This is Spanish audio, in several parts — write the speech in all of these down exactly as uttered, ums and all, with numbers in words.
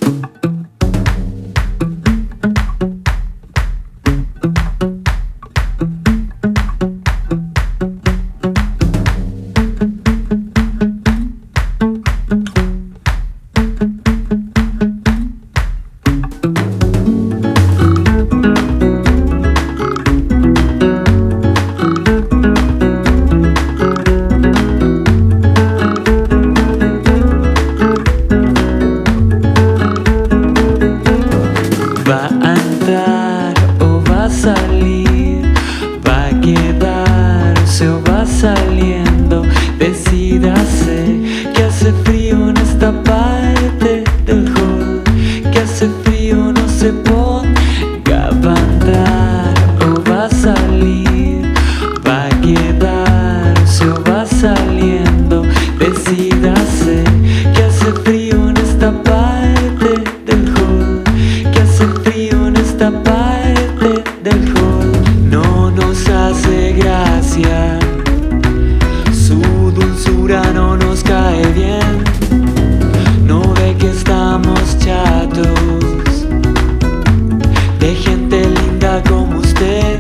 Va a entrar o va a salir, va a quedarse o va saliendo. Decídase que hace frío en esta parte del hall, que hace frío, no se ponga. Va a entrar o va a salir, va a quedarse o va saliendo. Decídase que hace frío en esta parte del hall, que hace frío en esta parte del hall. No nos hace gracia, su dulzura no nos cae bien. No ve que estamos chatos de gente linda como usted.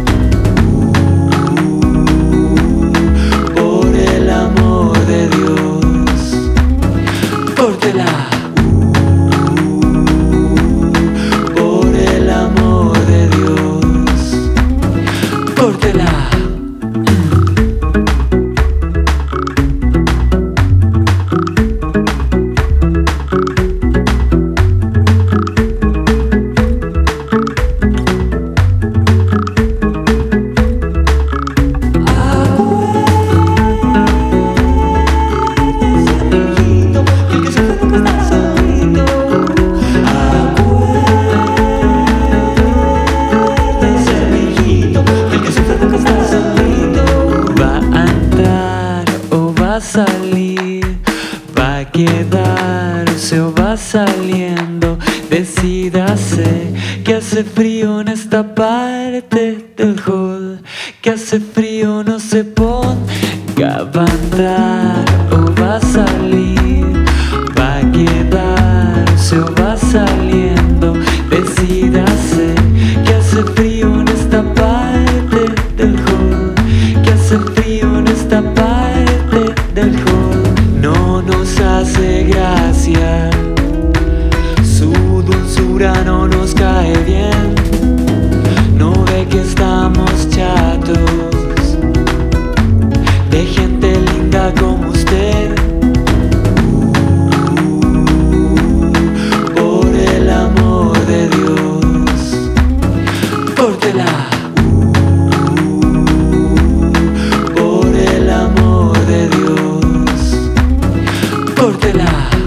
Uh, por el amor de Dios, córtela. Por el amor de Dios, córtela. Salir, va a quedarse o va saliendo. Decídase que hace frío en esta parte del hall, que hace frío, no se ponga. Va a entrar o va a salir, va a quedarse o va saliendo. Decídase que hace frío en esta parte del hall, que hace frío en esta parte del hall. No nos hace gracia, su dulzura no nos cae bien. No ve que estamos chatos de gente linda como usted. Uh, por el amor de Dios, córtela. Por el amor de Dios, córtela.